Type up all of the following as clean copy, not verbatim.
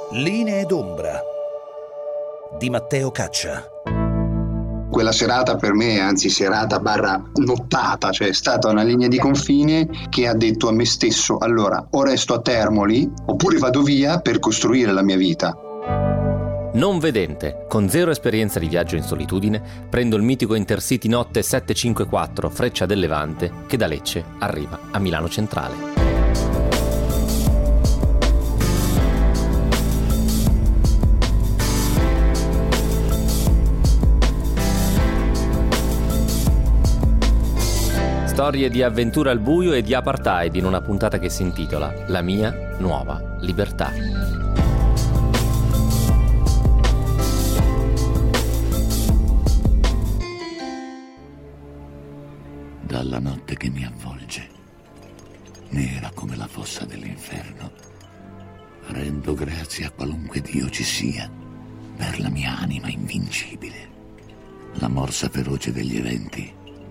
Linee d'ombra di Matteo Caccia. Quella serata per me, anzi serata barra nottata, cioè è stata una linea di confine che ha detto a me stesso: allora o resto a Termoli oppure vado via per costruire la mia vita. Non vedente, con zero esperienza di viaggio in solitudine, prendo il mitico Intercity Notte 754 Freccia del Levante che da Lecce arriva a Milano Centrale. Storie di avventura al buio e di apartheid in una puntata che si intitola La mia nuova libertà. Dalla notte che mi avvolge, nera come la fossa dell'inferno, rendo grazie a qualunque Dio ci sia per la mia anima invincibile. La morsa feroce degli eventi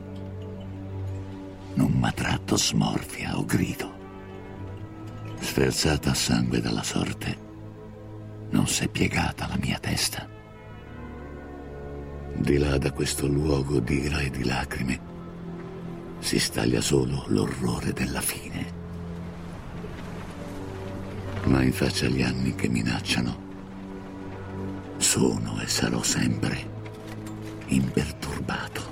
non m'ha tratto smorfia o grido. Sferzata a sangue dalla sorte, non s'è piegata la mia testa. Di là da questo luogo d'ira e di lacrime si staglia solo l'orrore della fine. Ma in faccia agli anni che minacciano, sono e sarò sempre imperturbato.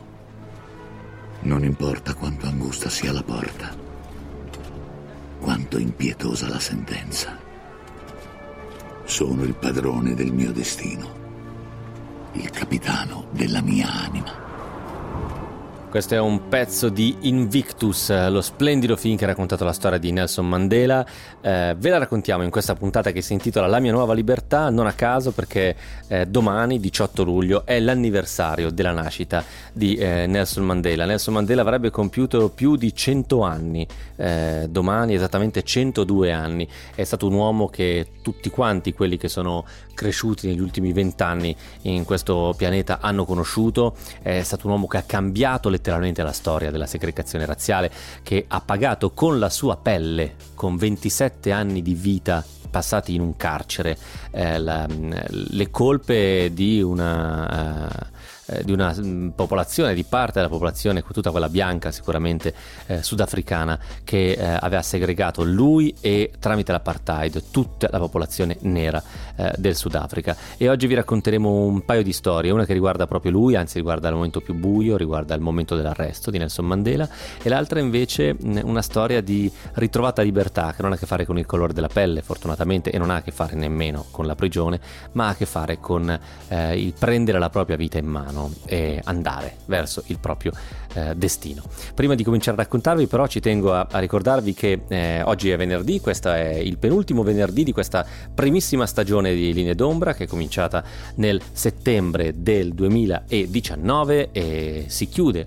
Non importa quanto angusta sia la porta, quanto impietosa la sentenza. Sono il padrone del mio destino, il capitano della mia anima. Questo è un pezzo di Invictus, lo splendido film che ha raccontato la storia di Nelson Mandela. Ve la raccontiamo in questa puntata che si intitola La mia nuova libertà, non a caso perché domani, 18 luglio, è l'anniversario della nascita di Nelson Mandela. Nelson Mandela avrebbe compiuto più di 100 anni, domani esattamente 102 anni. È stato un uomo che tutti quanti quelli che sono cresciuti negli ultimi 20 anni in questo pianeta hanno conosciuto. È stato un uomo che ha cambiato letteralmente la storia della segregazione razziale, che ha pagato con la sua pelle, con 27 anni di vita passati in un carcere, le colpe di una popolazione, di parte della popolazione, tutta quella bianca sicuramente sudafricana, che aveva segregato lui e tramite l'apartheid tutta la popolazione nera del Sudafrica. E oggi vi racconteremo un paio di storie, una che riguarda proprio lui, anzi riguarda il momento più buio, riguarda il momento dell'arresto di Nelson Mandela, e l'altra invece una storia di ritrovata libertà che non ha a che fare con il colore della pelle fortunatamente, e non ha a che fare nemmeno con la prigione, ma ha a che fare con il prendere la propria vita in mano e andare verso il proprio destino. Prima di cominciare a raccontarvi però ci tengo a ricordarvi che oggi è venerdì, questo è il penultimo venerdì di questa primissima stagione di Linee d'Ombra che è cominciata nel settembre del 2019 e si chiude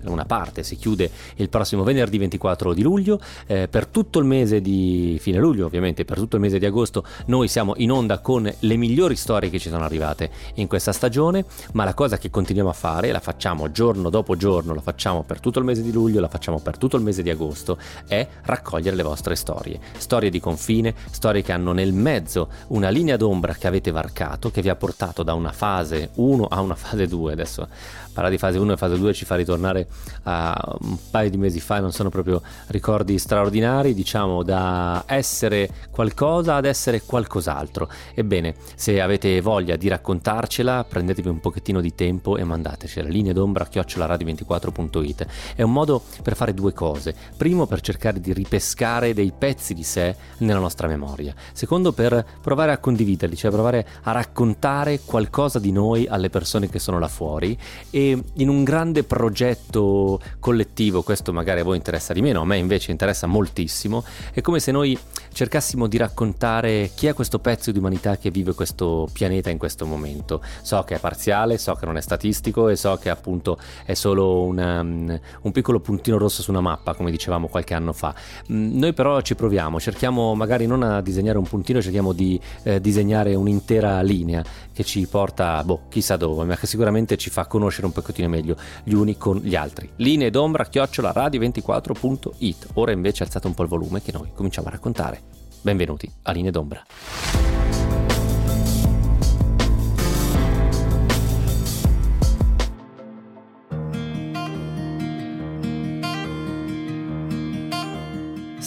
il prossimo venerdì 24 di luglio. Per tutto il mese di fine luglio, ovviamente per tutto il mese di agosto, noi siamo in onda con le migliori storie che ci sono arrivate in questa stagione, ma la cosa che continuiamo a fare, la facciamo giorno dopo giorno, la facciamo per tutto il mese di luglio, la facciamo per tutto il mese di agosto, è raccogliere le vostre storie di confine, storie che hanno nel mezzo una linea d'ombra che avete varcato, che vi ha portato da una fase 1 a una fase 2. Adesso parlare di fase 1 e fase 2 ci fa ritornare a un paio di mesi fa, non sono proprio ricordi straordinari, diciamo da essere qualcosa ad essere qualcos'altro. Ebbene, se avete voglia di raccontarcela, prendetevi un pochettino di tempo e mandatecela. Linee d'ombra @radio24.it. È un modo per fare due cose: primo, per cercare di ripescare dei pezzi di sé nella nostra memoria; secondo, per provare a condividerli, cioè provare a raccontare qualcosa di noi alle persone che sono là fuori, e in un grande progetto collettivo. Questo magari a voi interessa di meno, a me invece interessa moltissimo. È come se noi cercassimo di raccontare chi è questo pezzo di umanità che vive questo pianeta in questo momento. So che è parziale, so che non è statistico e so che appunto è solo un piccolo puntino rosso su una mappa, come dicevamo qualche anno fa. Noi però ci proviamo, cerchiamo magari non a disegnare un puntino, cerchiamo di disegnare un'intera linea che ci porta chissà dove, ma che sicuramente ci fa conoscere un pochettino meglio gli uni con gli altri. Linee d'ombra @radio24.it. Ora invece alzate un po' il volume che noi cominciamo a raccontare. Benvenuti a Linee d'ombra.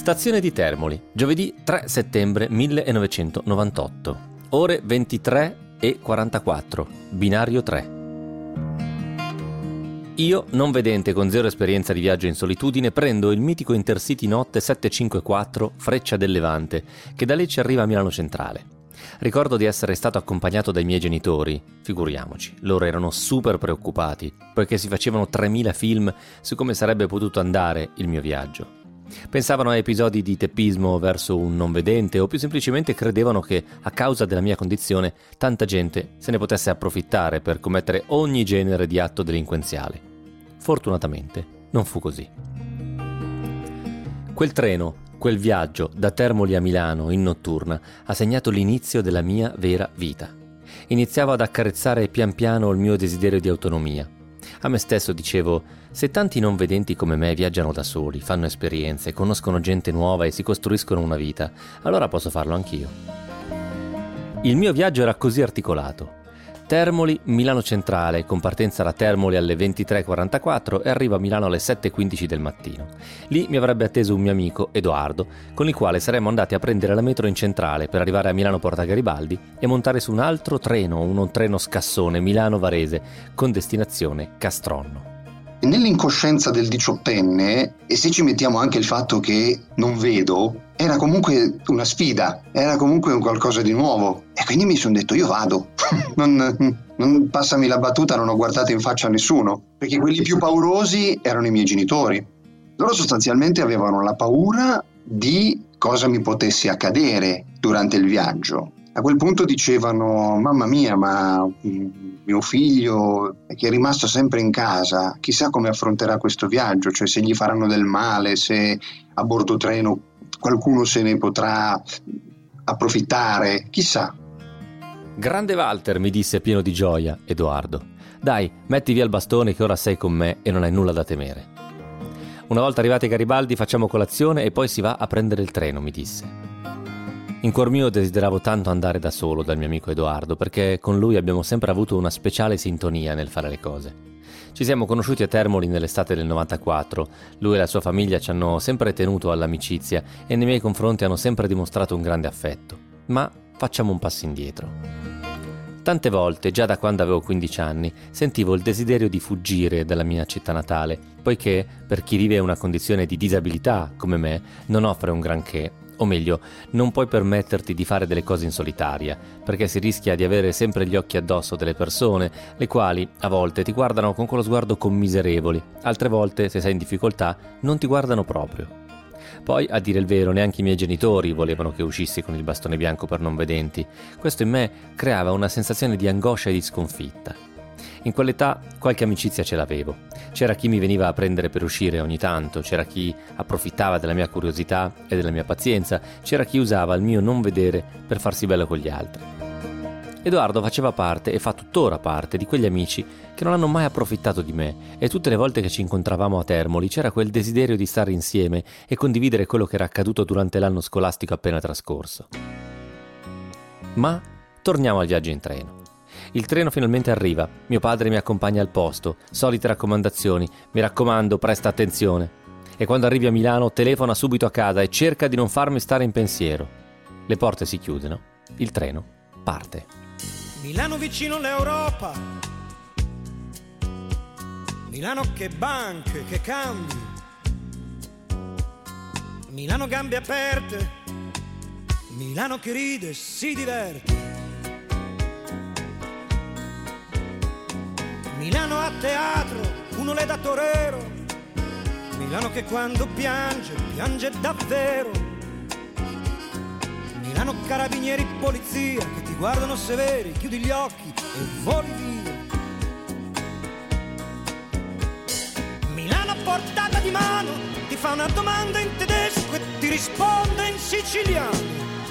Stazione di Termoli, giovedì 3 settembre 1998, ore 23:44, binario 3. Io, non vedente con zero esperienza di viaggio in solitudine, prendo il mitico Intercity notte 754 Freccia del Levante, che da Lecce arriva a Milano Centrale. Ricordo di essere stato accompagnato dai miei genitori, figuriamoci, loro erano super preoccupati, poiché si facevano 3000 film su come sarebbe potuto andare il mio viaggio. Pensavano a episodi di teppismo verso un non vedente o più semplicemente credevano che, a causa della mia condizione, tanta gente se ne potesse approfittare per commettere ogni genere di atto delinquenziale. Fortunatamente non fu così. Quel treno, quel viaggio da Termoli a Milano in notturna ha segnato l'inizio della mia vera vita. Iniziavo ad accarezzare pian piano il mio desiderio di autonomia. A me stesso dicevo: se tanti non vedenti come me viaggiano da soli, fanno esperienze, conoscono gente nuova e si costruiscono una vita, allora posso farlo anch'io. Il mio viaggio era così articolato. Termoli, Milano Centrale, con partenza da Termoli alle 23:44 e arrivo a Milano alle 7:15 del mattino. Lì mi avrebbe atteso un mio amico, Edoardo, con il quale saremmo andati a prendere la metro in centrale per arrivare a Milano Porta Garibaldi e montare su un altro treno, uno treno scassone Milano-Varese, con destinazione Castronno. Nell'incoscienza del diciottenne, e se ci mettiamo anche il fatto che non vedo, era comunque una sfida, era comunque un qualcosa di nuovo, e quindi mi sono detto: io vado. non passami la battuta, non ho guardato in faccia a nessuno, perché quelli più paurosi erano i miei genitori. Loro sostanzialmente avevano la paura di cosa mi potesse accadere durante il viaggio. A quel punto dicevano: mamma mia, ma mio figlio che è rimasto sempre in casa, chissà come affronterà questo viaggio, cioè se gli faranno del male, se a bordo treno qualcuno se ne potrà approfittare, chissà. Grande Walter, mi disse pieno di gioia Edoardo. Dai, metti via il bastone che ora sei con me e non hai nulla da temere. Una volta arrivati a Garibaldi facciamo colazione e poi si va a prendere il treno, mi disse. In cuor mio desideravo tanto andare da solo dal mio amico Edoardo, perché con lui abbiamo sempre avuto una speciale sintonia nel fare le cose. Ci siamo conosciuti a Termoli nell'estate del 94, lui e la sua famiglia ci hanno sempre tenuto all'amicizia e nei miei confronti hanno sempre dimostrato un grande affetto. Ma facciamo un passo indietro. Tante volte, già da quando avevo 15 anni, sentivo il desiderio di fuggire dalla mia città natale, poiché, per chi vive una condizione di disabilità come me, non offre un granché. O meglio, non puoi permetterti di fare delle cose in solitaria, perché si rischia di avere sempre gli occhi addosso delle persone, le quali a volte ti guardano con quello sguardo commiserevoli, altre volte, se sei in difficoltà, non ti guardano proprio. Poi, a dire il vero, neanche i miei genitori volevano che uscissi con il bastone bianco per non vedenti. Questo in me creava una sensazione di angoscia e di sconfitta. In quell'età qualche amicizia ce l'avevo. C'era chi mi veniva a prendere per uscire ogni tanto, c'era chi approfittava della mia curiosità e della mia pazienza, c'era chi usava il mio non vedere per farsi bello con gli altri. Edoardo faceva parte e fa tuttora parte di quegli amici che non hanno mai approfittato di me, e tutte le volte che ci incontravamo a Termoli c'era quel desiderio di stare insieme e condividere quello che era accaduto durante l'anno scolastico appena trascorso. Ma torniamo al viaggio in treno. Il treno finalmente arriva, mio padre mi accompagna al posto, solite raccomandazioni: mi raccomando, presta attenzione. E quando arrivi a Milano telefona subito a casa e cerca di non farmi stare in pensiero. Le porte si chiudono, il treno parte. Milano vicino all'Europa, Milano che banche, che cambi, Milano gambe aperte, Milano che ride e si diverte. Milano a teatro, uno le da torero, Milano che quando piange, piange davvero. Milano carabinieri, polizia, che ti guardano severi, chiudi gli occhi e voli via. Milano a portata di mano, ti fa una domanda in tedesco e ti risponde in siciliano.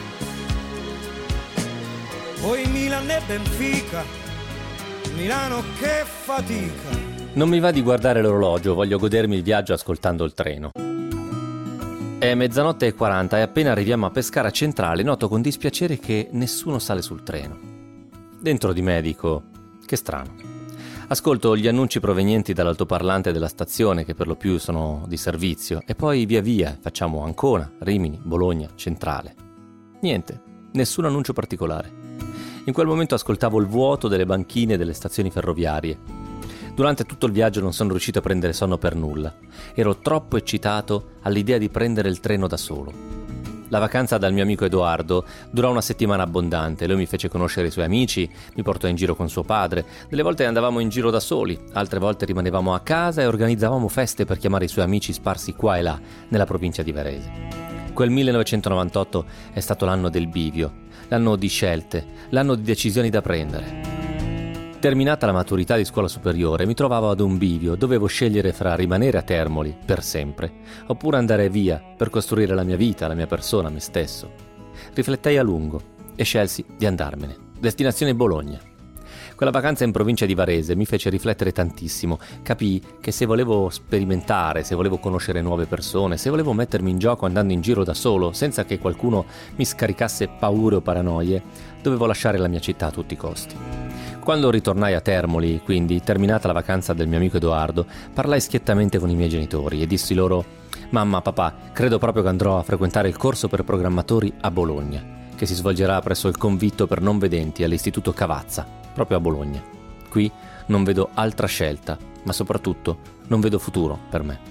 Poi Milan e Benfica, Milano che fatica. Non mi va di guardare l'orologio, voglio godermi il viaggio ascoltando il treno. È 00:40 e appena arriviamo a Pescara Centrale noto con dispiacere che nessuno sale sul treno. Dentro di me dico: che strano. Ascolto gli annunci provenienti dall'altoparlante della stazione, che per lo più sono di servizio, e poi via via facciamo Ancona, Rimini, Bologna, Centrale. Niente, nessun annuncio particolare. In quel momento ascoltavo il vuoto delle banchine delle stazioni ferroviarie. Durante tutto il viaggio non sono riuscito a prendere sonno per nulla. Ero troppo eccitato all'idea di prendere il treno da solo. La vacanza dal mio amico Edoardo durò una settimana abbondante. Lui mi fece conoscere i suoi amici, mi portò in giro con suo padre. Delle volte andavamo in giro da soli, altre volte rimanevamo a casa e organizzavamo feste per chiamare i suoi amici sparsi qua e là nella provincia di Varese. Quel 1998 è stato l'anno del bivio, l'anno di scelte, l'anno di decisioni da prendere. Terminata la maturità di scuola superiore, mi trovavo ad un bivio, dovevo scegliere fra rimanere a Termoli per sempre, oppure andare via per costruire la mia vita, la mia persona, me stesso. Riflettei a lungo e scelsi di andarmene. Destinazione Bologna. Quella vacanza in provincia di Varese mi fece riflettere tantissimo. Capii che se volevo sperimentare, se volevo conoscere nuove persone, se volevo mettermi in gioco andando in giro da solo, senza che qualcuno mi scaricasse paure o paranoie, dovevo lasciare la mia città a tutti i costi. Quando ritornai a Termoli, quindi, terminata la vacanza del mio amico Edoardo, parlai schiettamente con i miei genitori e dissi loro: «Mamma, papà, credo proprio che andrò a frequentare il corso per programmatori a Bologna, che si svolgerà presso il convitto per non vedenti all'Istituto Cavazza, proprio a Bologna. Qui non vedo altra scelta, ma soprattutto non vedo futuro per me».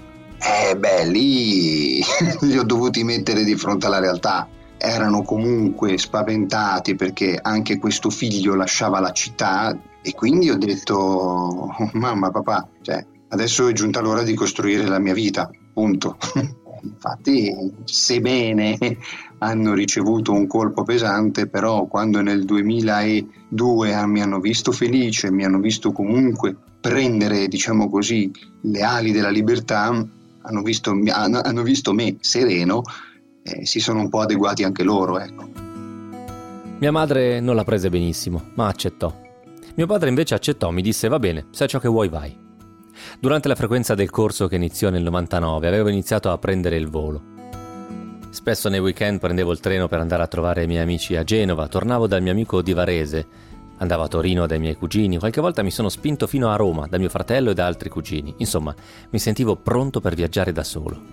Lì li ho dovuti mettere di fronte alla realtà. Erano comunque spaventati perché anche questo figlio lasciava la città e quindi ho detto: mamma, papà, adesso è giunta l'ora di costruire la mia vita, punto. Infatti, sebbene hanno ricevuto un colpo pesante, però quando nel 2002 mi hanno visto felice, mi hanno visto comunque prendere, diciamo così, le ali della libertà, hanno visto me sereno, si sono un po' adeguati anche loro, ecco. Mia madre non la prese benissimo, ma accettò. Mio padre invece accettò, mi disse: «Va bene, sai ciò che vuoi, vai». Durante la frequenza del corso che iniziò nel 99 avevo iniziato a prendere il volo. Spesso nei weekend prendevo il treno per andare a trovare i miei amici a Genova, tornavo dal mio amico di Varese, andavo a Torino dai miei cugini, qualche volta mi sono spinto fino a Roma da mio fratello e da altri cugini. Insomma, mi sentivo pronto per viaggiare da solo.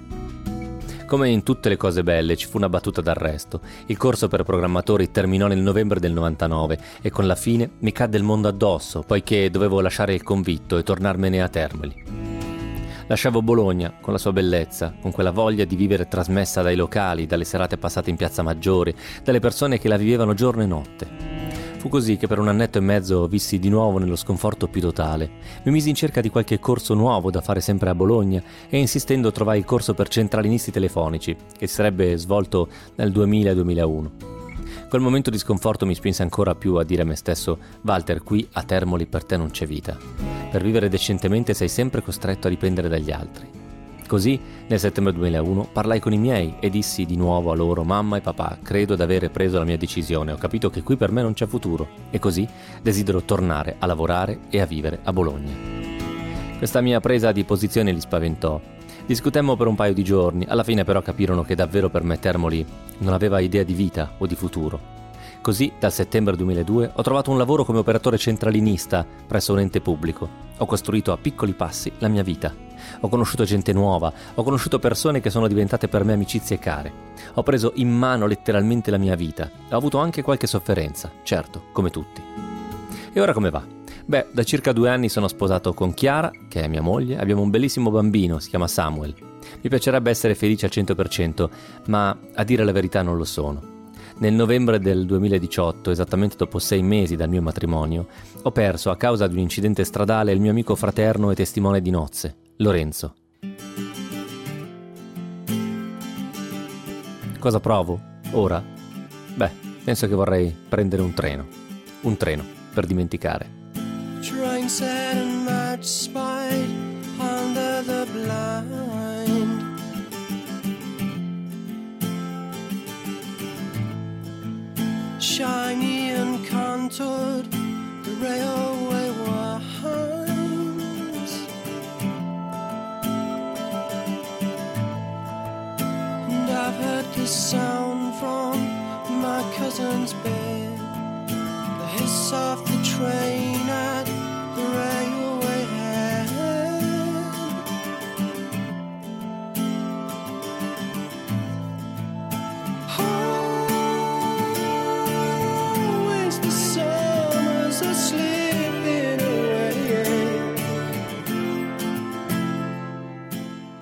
Come in tutte le cose belle ci fu una battuta d'arresto. Il corso per programmatori terminò nel novembre del 99 e con la fine mi cadde il mondo addosso, poiché dovevo lasciare il convitto e tornarmene a Termoli. Lasciavo Bologna con la sua bellezza, con quella voglia di vivere trasmessa dai locali, dalle serate passate in Piazza Maggiore, dalle persone che la vivevano giorno e notte. Fu così che per un annetto e mezzo vissi di nuovo nello sconforto più totale. Mi misi in cerca di qualche corso nuovo da fare sempre a Bologna e insistendo trovai il corso per centralinisti telefonici, che si sarebbe svolto nel 2000-2001. Quel momento di sconforto mi spinse ancora più a dire a me stesso: «Walter, qui a Termoli per te non c'è vita. Per vivere decentemente sei sempre costretto a dipendere dagli altri». Così, nel settembre 2001, parlai con i miei e dissi di nuovo a loro: «Mamma e papà, credo di avere preso la mia decisione, ho capito che qui per me non c'è futuro e così desidero tornare a lavorare e a vivere a Bologna». Questa mia presa di posizione li spaventò. Discutemmo per un paio di giorni, alla fine però capirono che davvero per me Termoli non aveva idea di vita o di futuro. Così, dal settembre 2002, ho trovato un lavoro come operatore centralinista presso un ente pubblico. Ho costruito a piccoli passi la mia vita. Ho conosciuto gente nuova, ho conosciuto persone che sono diventate per me amicizie care. Ho preso in mano letteralmente la mia vita. Ho avuto anche qualche sofferenza, certo, come tutti. E ora come va? Da circa 2 anni sono sposato con Chiara, che è mia moglie, abbiamo un bellissimo bambino, si chiama Samuel. Mi piacerebbe essere felice al 100%, ma a dire la verità non lo sono. Nel novembre del 2018, esattamente dopo 6 mesi dal mio matrimonio, ho perso a causa di un incidente stradale il mio amico fraterno e testimone di nozze, Lorenzo. Cosa provo ora? Penso che vorrei prendere un treno per dimenticare. Trying sad and much spite under the blind. Shiny and contoured, the railway winds, and I've heard this sound from my cousin's bed, the hiss of the train at the railway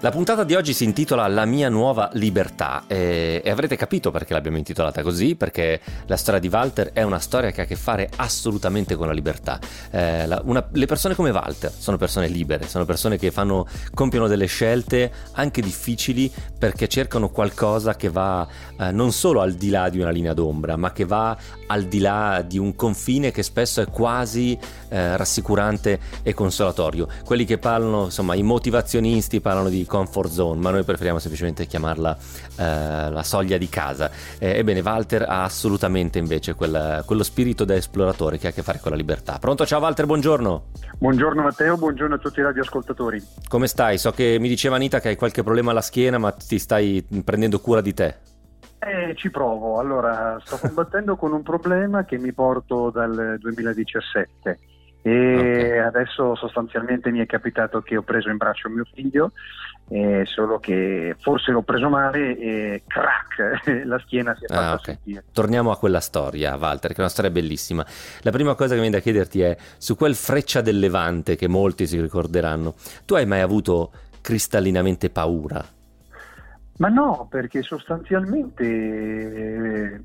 La puntata di oggi si intitola La mia nuova libertà e avrete capito perché l'abbiamo intitolata così, perché la storia di Walter è una storia che ha a che fare assolutamente con la libertà. Le persone come Walter sono persone libere, sono persone che compiono delle scelte anche difficili perché cercano qualcosa che va non solo al di là di una linea d'ombra, ma che va al di là di un confine che spesso è quasi rassicurante e consolatorio. Quelli che parlano, insomma, i motivazionisti parlano di comfort zone, ma noi preferiamo semplicemente chiamarla la soglia di casa. Ebbene, Walter ha assolutamente invece quello spirito da esploratore che ha a che fare con la libertà. Pronto? Ciao Walter, buongiorno. Buongiorno Matteo, buongiorno a tutti i radioascoltatori. Come stai? So che mi diceva Anita che hai qualche problema alla schiena, ma ti stai prendendo cura di te. Ci provo. Allora, sto combattendo con un problema che mi porto dal 2017 e adesso sostanzialmente mi è capitato che ho preso in braccio mio figlio, solo che forse l'ho preso male e crack, la schiena si è fatta sentire. Torniamo a quella storia, Walter, che è una storia bellissima. La prima cosa che mi viene da chiederti è, su quel Freccia del Levante che molti si ricorderanno, tu hai mai avuto cristallinamente paura? Ma no, perché sostanzialmente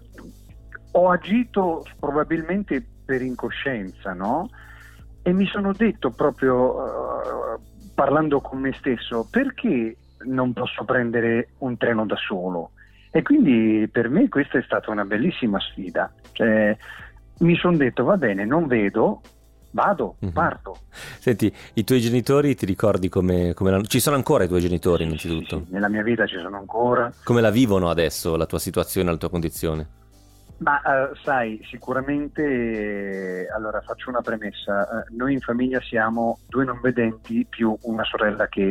ho agito probabilmente per incoscienza, no? E mi sono detto proprio, parlando con me stesso, perché non posso prendere un treno da solo? E quindi per me questa è stata una bellissima sfida. Cioè, mi sono detto, va bene, non vedo, vado, parto. Senti, i tuoi genitori ti ricordi come ci sono ancora i tuoi genitori innanzitutto? Sì, nella mia vita ci sono ancora. Come la vivono adesso la tua situazione, la tua condizione? Ma sai, sicuramente, allora faccio una premessa, noi in famiglia siamo 2 non vedenti più una sorella che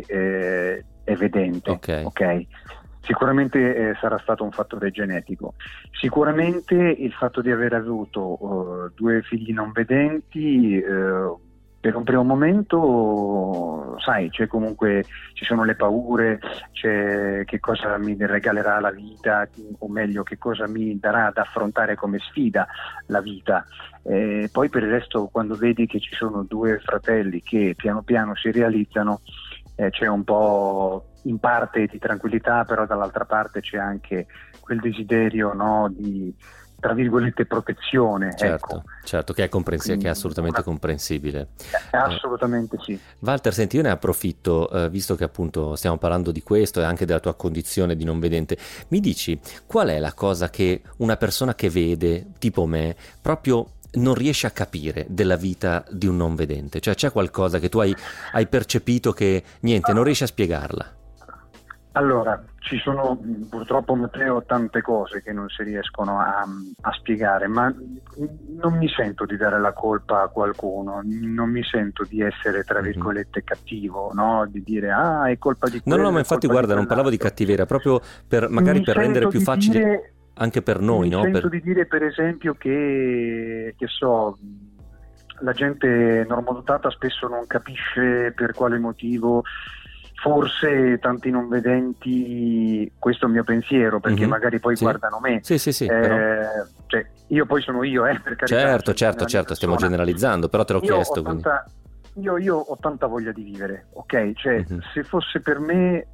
è vedente, ok? Sicuramente sarà stato un fattore genetico, sicuramente il fatto di aver avuto 2 figli non vedenti, per un primo momento, sai, c'è comunque, ci sono le paure, c'è che cosa mi regalerà la vita, o meglio che cosa mi darà da affrontare come sfida la vita. Poi per il resto, quando vedi che ci sono 2 fratelli che piano piano si realizzano, c'è un po' in parte di tranquillità, però dall'altra parte c'è anche quel desiderio, no, di, tra virgolette, protezione. Certo, ecco. Certo, che è comprensibile, che è assolutamente comprensibile. Assolutamente sì. Walter, senti, io ne approfitto, visto che appunto stiamo parlando di questo e anche della tua condizione di non vedente, mi dici qual è la cosa che una persona che vede, tipo me, proprio non riesce a capire della vita di un non vedente? Cioè c'è qualcosa che tu hai percepito che niente, non riesci a spiegarla? Allora, ci sono purtroppo, Matteo, tante cose che non si riescono a spiegare, ma non mi sento di dare la colpa a qualcuno, non mi sento di essere, tra virgolette, cattivo, no? Di dire, è colpa di quello. No, ma infatti guarda, non parlavo di cattiveria, proprio per magari per rendere più facile anche per noi, no? Sento di dire, per esempio, che so, la gente normodotata spesso non capisce per quale motivo. Forse tanti non vedenti, questo è il mio pensiero, perché magari poi guardano me. Sì, però... cioè, io poi sono io, per carità. Certo, stiamo generalizzando, però te l'ho chiesto. Io ho tanta voglia di vivere, ok? Cioè, se fosse per me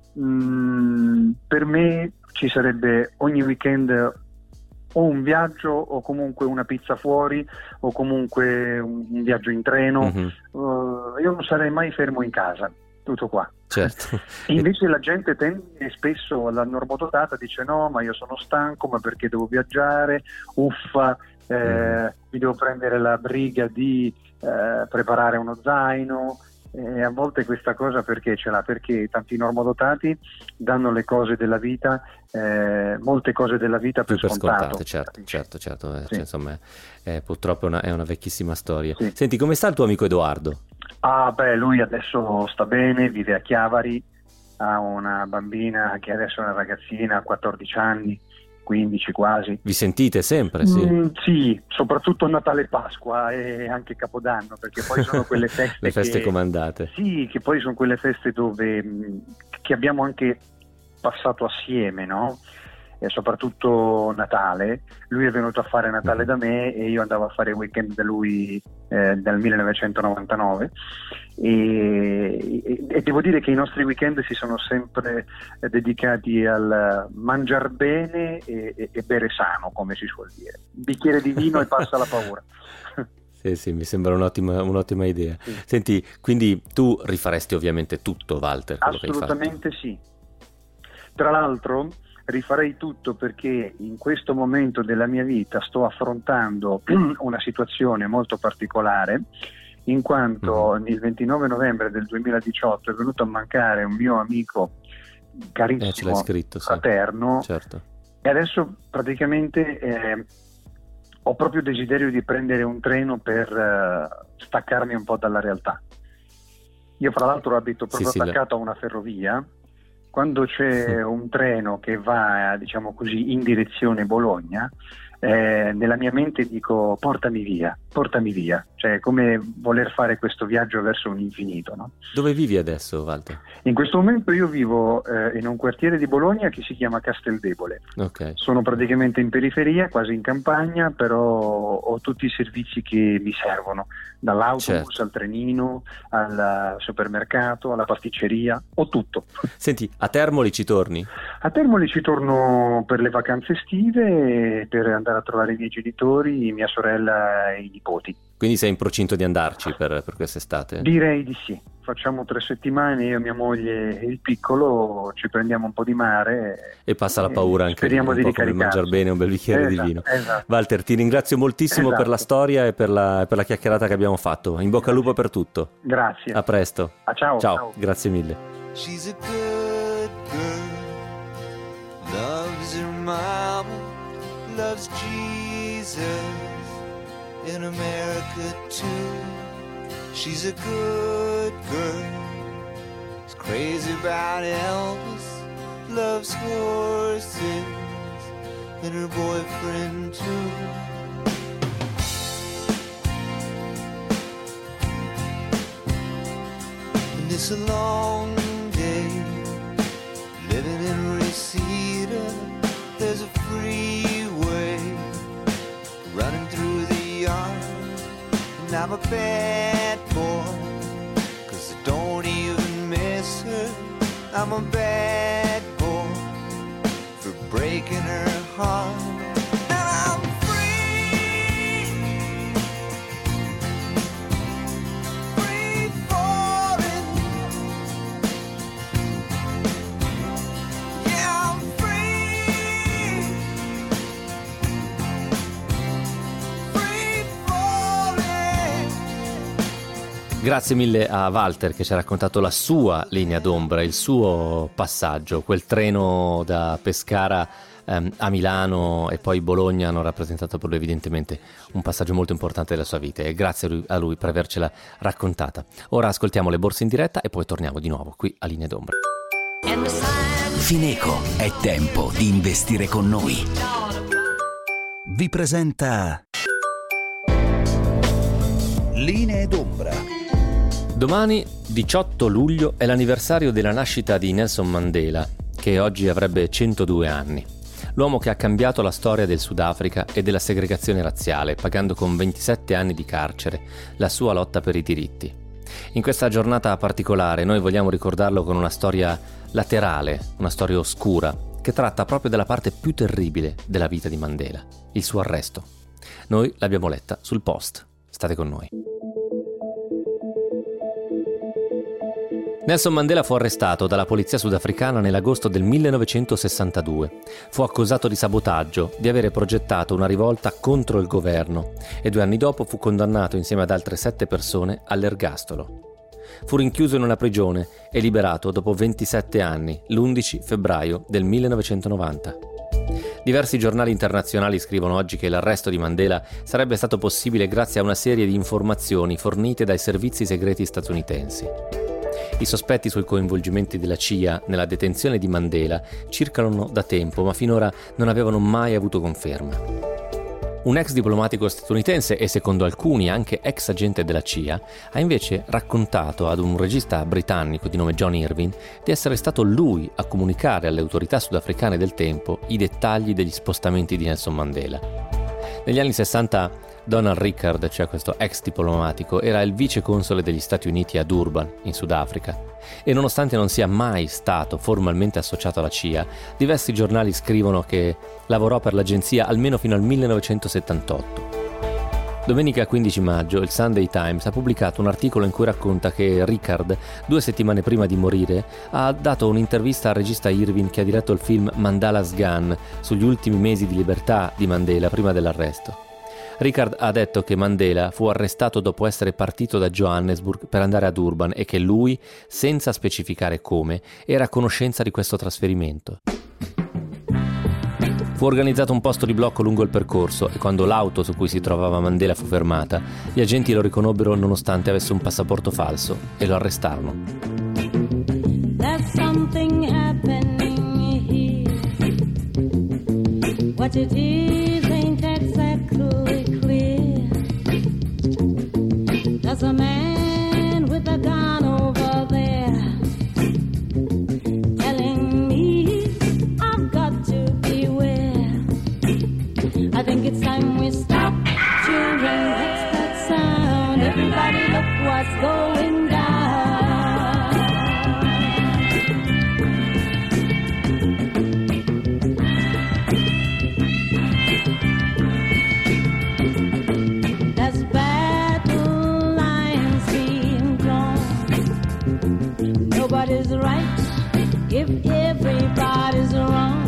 ci sarebbe ogni weekend o un viaggio o comunque una pizza fuori o comunque un viaggio in treno. Io non sarei mai fermo in casa. Tutto qua. Certo. Invece la gente tende spesso, la normodotata dice no, ma io sono stanco, ma perché devo viaggiare, uffa, mi devo prendere la briga di preparare uno zaino, e a volte questa cosa perché ce l'ha? Perché tanti normodotati danno le cose della vita, molte cose della vita per scontate. Certo. Sì. Cioè, insomma, purtroppo è una vecchissima storia. Sì. Senti, come sta il tuo amico Edoardo? Lui adesso sta bene, vive a Chiavari, ha una bambina che adesso è una ragazzina, ha 14 anni, 15 quasi. Vi sentite sempre? Sì, sì, soprattutto Natale e Pasqua e anche Capodanno, perché poi sono quelle feste le feste comandate. Sì, che poi sono quelle feste dove che abbiamo anche passato assieme, no? soprattutto Natale. Lui è venuto a fare Natale da me e io andavo a fare il weekend da lui dal 1999 e devo dire che i nostri weekend si sono sempre dedicati al mangiar bene e bere sano, come si suol dire. Un bicchiere di vino e passa la paura. Sì, mi sembra un'ottima idea. Sì. Senti, quindi tu rifaresti ovviamente tutto, Walter? Assolutamente sì. Tra l'altro rifarei tutto perché in questo momento della mia vita sto affrontando una situazione molto particolare, in quanto il 29 novembre del 2018 è venuto a mancare un mio amico carissimo, ce l'hai scritto, fraterno, certo. E adesso praticamente ho proprio desiderio di prendere un treno per staccarmi un po' dalla realtà. Io fra l'altro abito proprio attaccato a una ferrovia. Quando c'è un treno che va, diciamo così, in direzione Bologna, nella mia mente dico portami via, cioè è come voler fare questo viaggio verso un infinito, no? Dove vivi adesso, Walter? In questo momento io vivo in un quartiere di Bologna che si chiama Casteldebole. Okay. Sono praticamente in periferia, quasi in campagna, però ho tutti i servizi che mi servono, dall'autobus al trenino, al supermercato, alla pasticceria, ho tutto. Senti, a Termoli ci torni? A Termoli ci torno per le vacanze estive, per andare a trovare i miei genitori, mia sorella e i nipoti. Quindi sei in procinto di andarci per quest'estate? Direi di sì. Facciamo 3 settimane, io, mia moglie e il piccolo, ci prendiamo un po' di mare. E passa la paura anche speriamo di come mangiare bene un bel bicchiere di vino. Esatto. Walter, ti ringrazio moltissimo per la storia e per la chiacchierata che abbiamo fatto. In bocca al lupo per tutto. Grazie. A presto. Ciao. Grazie mille. She's a good girl, loves her mama, loves Jesus, in America too. She's a good girl, is crazy about Elvis, loves horses, and her boyfriend too. And it's a long day, living in Reseda. There's a freeway running through the yard, and I'm a bad boy, 'cause I don't even miss her. I'm a bad boy for breaking her heart. And I'm free, free falling. Yeah, I'm free, free falling. Grazie mille a Walter che ci ha raccontato la sua linea d'ombra, il suo passaggio. Quel treno da Pescara a Milano e poi Bologna hanno rappresentato per lui evidentemente un passaggio molto importante della sua vita, e grazie a lui per avercela raccontata. Ora ascoltiamo Le Borse in diretta e poi torniamo di nuovo qui a Linea d'ombra. Fineco, è tempo di investire con noi. Vi presenta Linee d'ombra. Domani, 18 luglio, è l'anniversario della nascita di Nelson Mandela, che oggi avrebbe 102 anni. L'uomo che ha cambiato la storia del Sudafrica e della segregazione razziale, pagando con 27 anni di carcere la sua lotta per i diritti. In questa giornata particolare noi vogliamo ricordarlo con una storia laterale, una storia oscura, che tratta proprio della parte più terribile della vita di Mandela, il suo arresto. Noi l'abbiamo letta sul Post. State con noi. Nelson Mandela fu arrestato dalla polizia sudafricana nell'agosto del 1962. Fu accusato di sabotaggio, di avere progettato una rivolta contro il governo, e 2 anni dopo fu condannato insieme ad altre 7 persone all'ergastolo. Fu rinchiuso in una prigione e liberato dopo 27 anni, l'11 febbraio del 1990. Diversi giornali internazionali scrivono oggi che l'arresto di Mandela sarebbe stato possibile grazie a una serie di informazioni fornite dai servizi segreti statunitensi. I sospetti sul coinvolgimento della CIA nella detenzione di Mandela circolano da tempo, ma finora non avevano mai avuto conferma. Un ex diplomatico statunitense e secondo alcuni anche ex agente della CIA ha invece raccontato ad un regista britannico di nome John Irving di essere stato lui a comunicare alle autorità sudafricane del tempo i dettagli degli spostamenti di Nelson Mandela. Negli anni 60 Donald Rickard, cioè questo ex diplomatico, era il vice console degli Stati Uniti a Durban, in Sudafrica, e nonostante non sia mai stato formalmente associato alla CIA, diversi giornali scrivono che lavorò per l'agenzia almeno fino al 1978. Domenica 15 maggio il Sunday Times ha pubblicato un articolo in cui racconta che Rickard, 2 settimane prima di morire, ha dato un'intervista al regista Irving che ha diretto il film Mandela's Gun sugli ultimi mesi di libertà di Mandela prima dell'arresto. Rickard ha detto che Mandela fu arrestato dopo essere partito da Johannesburg per andare a Durban e che lui, senza specificare come, era a conoscenza di questo trasferimento. Fu organizzato un posto di blocco lungo il percorso e quando l'auto su cui si trovava Mandela fu fermata, gli agenti lo riconobbero nonostante avesse un passaporto falso e lo arrestarono. There's something happening here. What it is ain't exactly clear. There's a man with a gun over there telling me I've got to beware. I think it's time we stop. Children, what's that sound? Everybody look what's going down. There's battle lines being drawn. Nobody's right if everybody's wrong.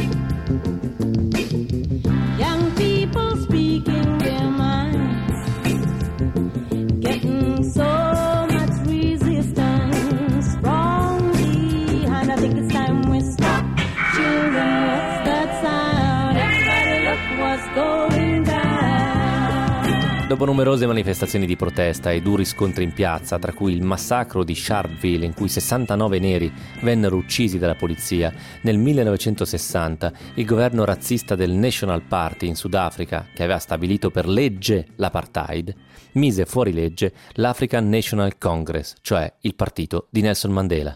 Young people speaking their minds, getting so much resistance from behind. I think it's time we stop. Children, what's that sound? Everybody look what's going down. Dopo numerose manifestazioni di protesta e duri scontri in piazza, tra cui il massacro di Sharpeville in cui 69 neri vennero uccisi dalla polizia, nel 1960 il governo razzista del National Party in Sudafrica, che aveva stabilito per legge l'apartheid, mise fuori legge l'African National Congress, cioè il partito di Nelson Mandela.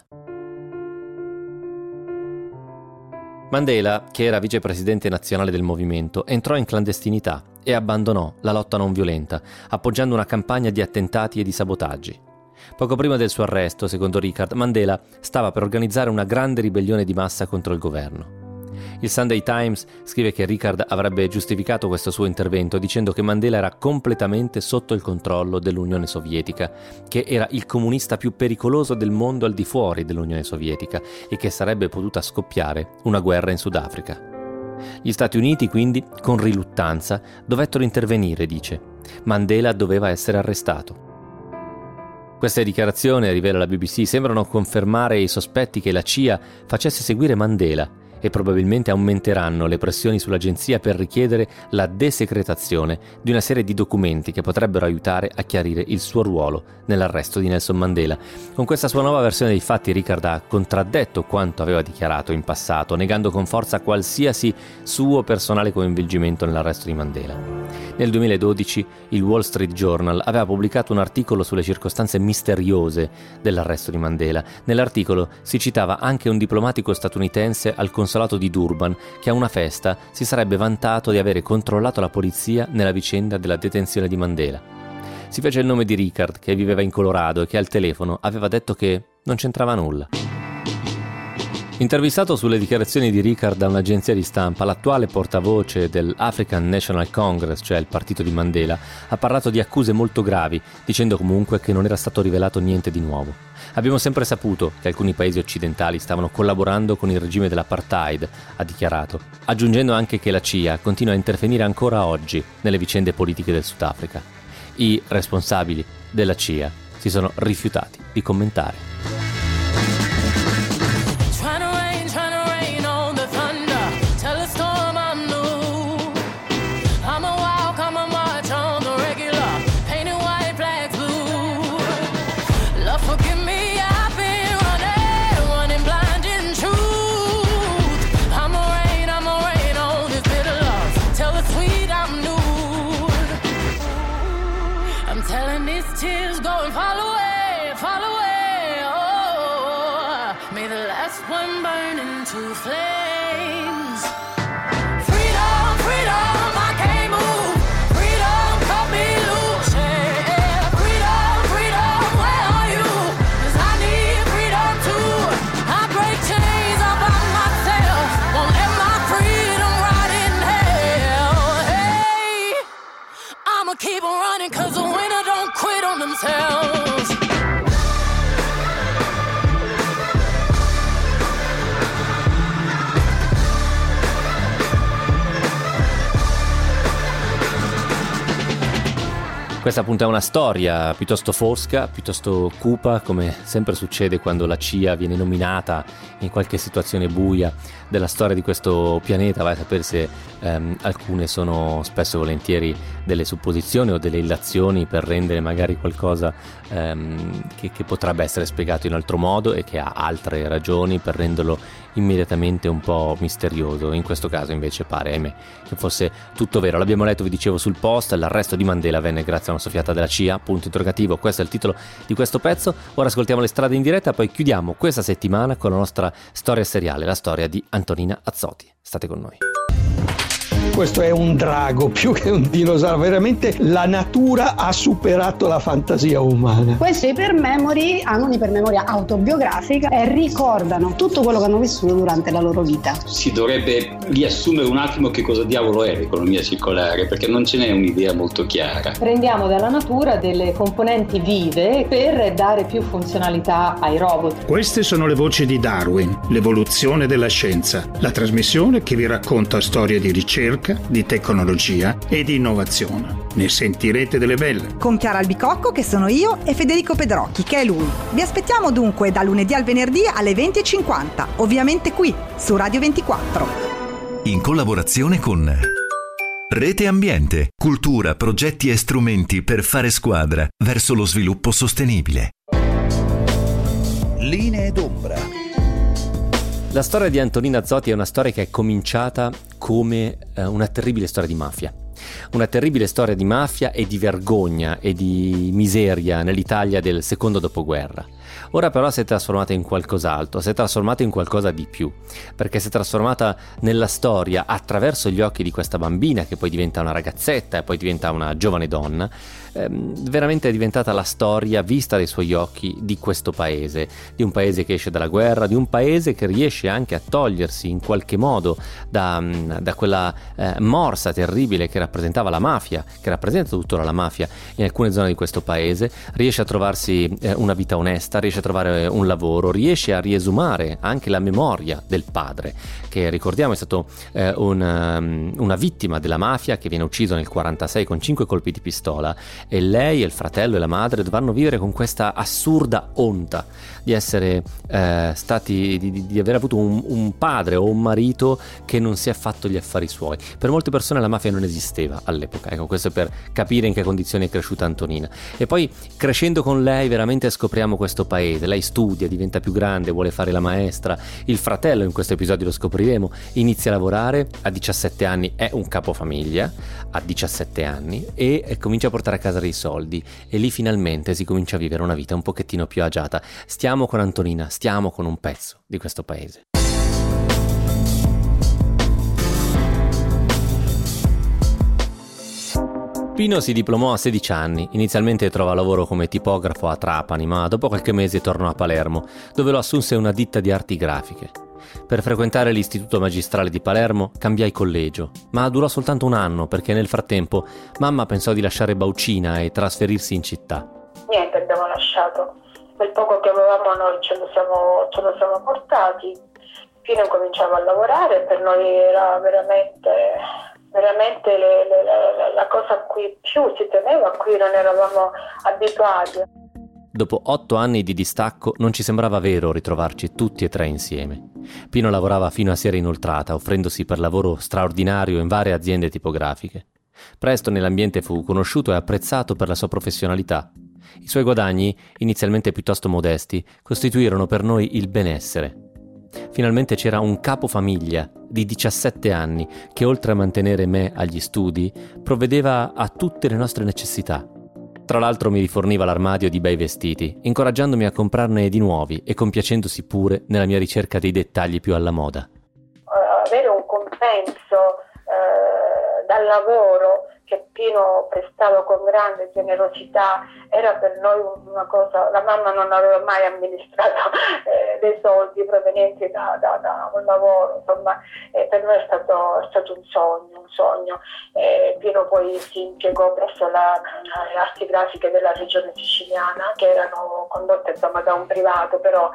Mandela, che era vicepresidente nazionale del movimento, entrò in clandestinità e abbandonò la lotta non violenta, appoggiando una campagna di attentati e di sabotaggi. Poco prima del suo arresto, secondo Rickard, Mandela stava per organizzare una grande ribellione di massa contro il governo. Il Sunday Times scrive che Rickard avrebbe giustificato questo suo intervento dicendo che Mandela era completamente sotto il controllo dell'Unione Sovietica, che era il comunista più pericoloso del mondo al di fuori dell'Unione Sovietica e che sarebbe potuta scoppiare una guerra in Sudafrica. Gli Stati Uniti, quindi, con riluttanza, dovettero intervenire, dice. Mandela doveva essere arrestato. Queste dichiarazioni, rivela la BBC, sembrano confermare i sospetti che la CIA facesse seguire Mandela e probabilmente aumenteranno le pressioni sull'agenzia per richiedere la desecretazione di una serie di documenti che potrebbero aiutare a chiarire il suo ruolo nell'arresto di Nelson Mandela. Con questa sua nuova versione dei fatti Rickard ha contraddetto quanto aveva dichiarato in passato, negando con forza qualsiasi suo personale coinvolgimento nell'arresto di Mandela. Nel 2012 il Wall Street Journal aveva pubblicato un articolo sulle circostanze misteriose dell'arresto di Mandela. Nell'articolo si citava anche un diplomatico statunitense al consolato di Durban che a una festa si sarebbe vantato di avere controllato la polizia nella vicenda della detenzione di Mandela. Si fece il nome di Rickard, che viveva in Colorado e che al telefono aveva detto che non c'entrava nulla. Intervistato sulle dichiarazioni di Rickard da un'agenzia di stampa, l'attuale portavoce dell'African National Congress, cioè il partito di Mandela, ha parlato di accuse molto gravi, dicendo comunque che non era stato rivelato niente di nuovo. Abbiamo sempre saputo che alcuni paesi occidentali stavano collaborando con il regime dell'apartheid, ha dichiarato, aggiungendo anche che la CIA continua a intervenire ancora oggi nelle vicende politiche del Sudafrica. I responsabili della CIA si sono rifiutati di commentare. Tell the sweet I'm new. telling these tears go and fall away, fall away. Oh, may the last one burn into flames. Freedom, freedom, I can't move. Freedom, cut me loose. Yeah. Freedom, freedom, where are you? 'Cause I need freedom too. I break chains all by myself. Won't let my freedom rot in hell. Hey, I'ma keep on running 'cause the winner don't quit on themselves. Questa appunto è una storia piuttosto fosca, piuttosto cupa, come sempre succede quando la CIA viene nominata in qualche situazione buia della storia di questo pianeta. Vai a sapere se alcune sono spesso e volentieri delle supposizioni o delle illazioni per rendere magari qualcosa che potrebbe essere spiegato in altro modo e che ha altre ragioni per renderlo immediatamente un po' misterioso. In questo caso invece pare, ahimè, che fosse tutto vero. L'abbiamo letto, vi dicevo, sul post. L'arresto di Mandela avvenne grazie a una soffiata della CIA, punto interrogativo. Questo è il titolo di questo pezzo. Ora ascoltiamo Le strade in diretta, poi chiudiamo questa settimana con la nostra storia seriale, la storia di Antonina Azzotti. State con noi. Questo è un drago più che un dinosauro, veramente la natura ha superato la fantasia umana. Queste ipermemory hanno un'ipermemoria autobiografica e ricordano tutto quello che hanno vissuto durante la loro vita. Si dovrebbe riassumere un attimo che cosa diavolo è l'economia circolare, perché non ce n'è un'idea molto chiara. Prendiamo dalla natura delle componenti vive per dare più funzionalità ai robot. Queste sono le voci di Darwin, l'evoluzione della scienza, la trasmissione che vi racconta storie di ricerca, di tecnologia e di innovazione. Ne sentirete delle belle. Con Chiara Albicocco, che sono io, e Federico Pedrocchi, che è lui. Vi aspettiamo dunque da lunedì al venerdì alle 20:50, ovviamente qui, su Radio 24. In collaborazione con Rete Ambiente, cultura, progetti e strumenti per fare squadra verso lo sviluppo sostenibile. Linee d'ombra. La storia di Antonina Azzotti è una storia che è cominciata come una terribile storia di mafia. Una terribile storia di mafia e di vergogna e di miseria nell'Italia del secondo dopoguerra. Ora però si è trasformata in qualcos'altro, si è trasformata in qualcosa di più, perché si è trasformata nella storia attraverso gli occhi di questa bambina che poi diventa una ragazzetta e poi diventa una giovane donna. Veramente è diventata la storia vista dai suoi occhi di questo paese, di un paese che esce dalla guerra, di un paese che riesce anche a togliersi in qualche modo da quella morsa terribile che rappresentava la mafia, che rappresenta tuttora la mafia in alcune zone di questo paese, riesce a trovarsi una vita onesta, riesce a trovare un lavoro, riesce a riesumare anche la memoria del padre, che ricordiamo è stato una vittima della mafia, che viene ucciso nel 1946 con 5 colpi di pistola, e lei e il fratello e la madre dovranno vivere con questa assurda onta di essere stati di aver avuto un padre o un marito che non si è fatto gli affari suoi. Per molte persone la mafia non esisteva all'epoca, ecco, questo per capire in che condizioni è cresciuta Antonina. E poi crescendo con lei veramente scopriamo questo paese. Lei studia, diventa più grande, vuole fare la maestra. Il fratello, in questo episodio lo scopriremo, inizia a lavorare, a 17 anni è un capofamiglia, a 17 anni, e comincia a portare a casa dei soldi, e lì finalmente si comincia a vivere una vita un pochettino più agiata. Stiamo con Antonina, stiamo con un pezzo di questo paese. Pino si diplomò a 16 anni, inizialmente trova lavoro come tipografo a Trapani, ma dopo qualche mese tornò a Palermo, dove lo assunse una ditta di arti grafiche. Per frequentare l'istituto magistrale di Palermo cambiai collegio, ma durò soltanto un anno perché nel frattempo mamma pensò di lasciare Baucina e trasferirsi in città. Niente, abbiamo lasciato. Quel poco che avevamo noi ce lo siamo portati. Pino cominciava a lavorare, per noi era veramente la cosa a cui più si teneva, a cui non eravamo abituati. Dopo 8 anni di distacco non ci sembrava vero ritrovarci tutti e tre insieme. Pino lavorava fino a sera inoltrata, offrendosi per lavoro straordinario in varie aziende tipografiche. Presto nell'ambiente fu conosciuto e apprezzato per la sua professionalità. I suoi guadagni, inizialmente piuttosto modesti, costituirono per noi il benessere. Finalmente c'era un capofamiglia di 17 anni che, oltre a mantenere me agli studi, provvedeva a tutte le nostre necessità. Tra l'altro mi riforniva l'armadio di bei vestiti, incoraggiandomi a comprarne di nuovi e compiacendosi pure nella mia ricerca dei dettagli più alla moda. Avere un compenso dal lavoro che Pino prestava con grande generosità era per noi una cosa. La mamma non aveva mai amministrato dei soldi provenienti da un lavoro, insomma, per noi è stato un sogno. Pino poi si impiegò presso le arti grafiche della regione siciliana, che erano condotte insomma da un privato, però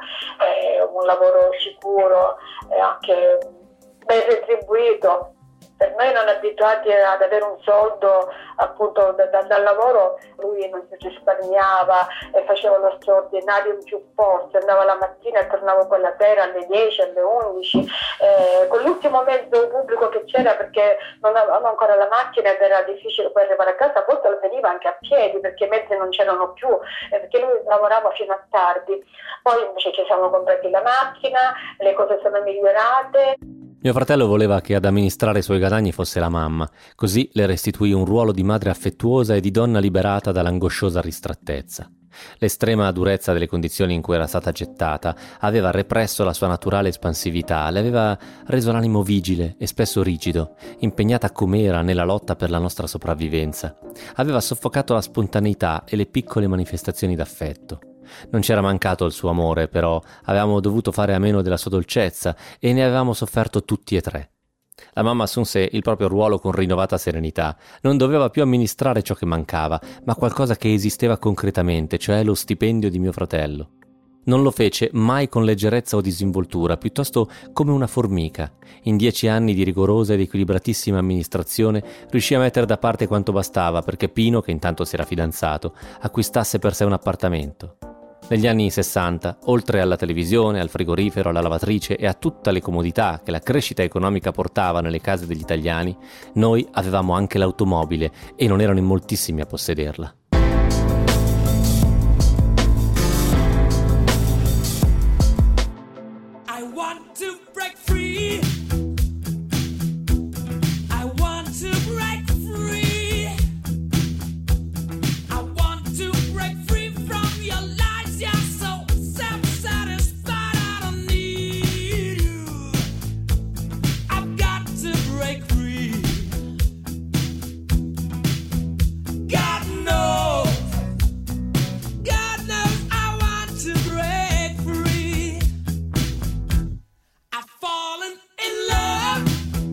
un lavoro sicuro e anche ben retribuito. Per noi non abituati ad avere un soldo appunto dal lavoro, lui non si risparmiava e faceva lo straordinario in più posti, andava la mattina e tornava poi la sera alle 10, alle 11, con l'ultimo mezzo pubblico che c'era, perché non avevamo ancora la macchina ed era difficile poi arrivare a casa, a volte lo veniva anche a piedi perché i mezzi non c'erano più, perché lui lavorava fino a tardi. Poi invece ci siamo comprati la macchina, le cose sono migliorate. Mio fratello voleva che ad amministrare i suoi guadagni fosse la mamma, così le restituì un ruolo di madre affettuosa e di donna liberata dall'angosciosa ristrattezza. L'estrema durezza delle condizioni in cui era stata gettata aveva represso la sua naturale espansività, le aveva reso l'animo vigile e spesso rigido, impegnata com'era nella lotta per la nostra sopravvivenza. Aveva soffocato la spontaneità e le piccole manifestazioni d'affetto. Non c'era mancato il suo amore, però avevamo dovuto fare a meno della sua dolcezza e ne avevamo sofferto tutti e tre. La mamma assunse il proprio ruolo con rinnovata serenità. Non doveva più amministrare ciò che mancava, ma qualcosa che esisteva concretamente, cioè lo stipendio di mio fratello. Non lo fece mai con leggerezza o disinvoltura, piuttosto come una formica. In 10 anni di rigorosa ed equilibratissima amministrazione riuscì a mettere da parte quanto bastava perché Pino, che intanto si era fidanzato, acquistasse per sé un appartamento. Negli anni 60, oltre alla televisione, al frigorifero, alla lavatrice e a tutte le comodità che la crescita economica portava nelle case degli italiani, noi avevamo anche l'automobile e non erano in moltissimi a possederla. I want to break free. I want to break free. I want to break free from your lies. You're so self-satisfied. I don't need you. I've got to break free. God knows I want to break free. I've fallen in love.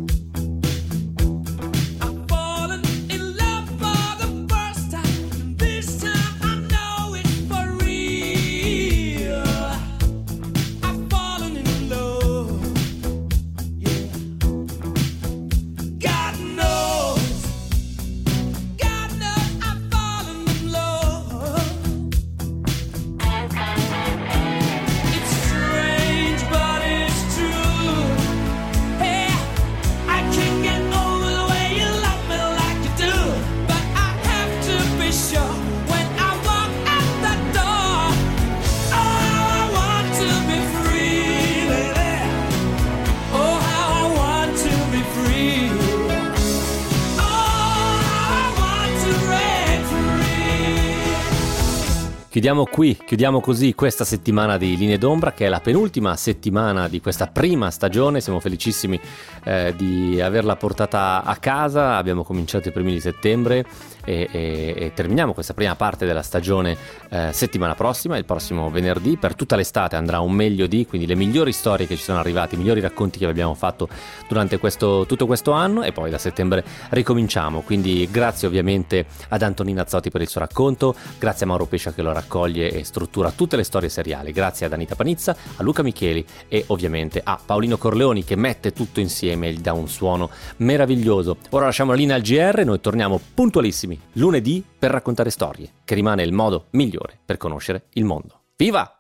I've fallen in love for the first time. This time I know it's for real. I've fallen in love. Yeah. God knows I've fallen in love. It's strange, but it's true. Hey, I can't get over the way you love me like you do. But I have to be sure when I walk out the door. Oh, how I want to be free, baby. Oh, how I want to be free. Oh, how I want to break free. Chiudiamo così questa settimana di Linee d'Ombra, che è la penultima settimana di questa prima stagione. Siamo felicissimi di averla portata a casa. Abbiamo cominciato i primi di settembre e terminiamo questa prima parte della stagione settimana prossima, il prossimo venerdì. Per tutta l'estate andrà un meglio di, quindi le migliori storie che ci sono arrivate, i migliori racconti che abbiamo fatto durante tutto questo anno, e poi da settembre ricominciamo. Quindi grazie ovviamente ad Antonina Azzotti per il suo racconto, grazie a Mauro Pescia che lo raccoglie e struttura tutte le storie seriali, grazie ad Anita Panizza, a Luca Micheli e ovviamente a Paolino Corleoni che mette tutto insieme e gli dà un suono meraviglioso. Ora lasciamo la linea al GR, noi torniamo puntualissimi lunedì per raccontare storie, che rimane il modo migliore per conoscere il mondo. Viva!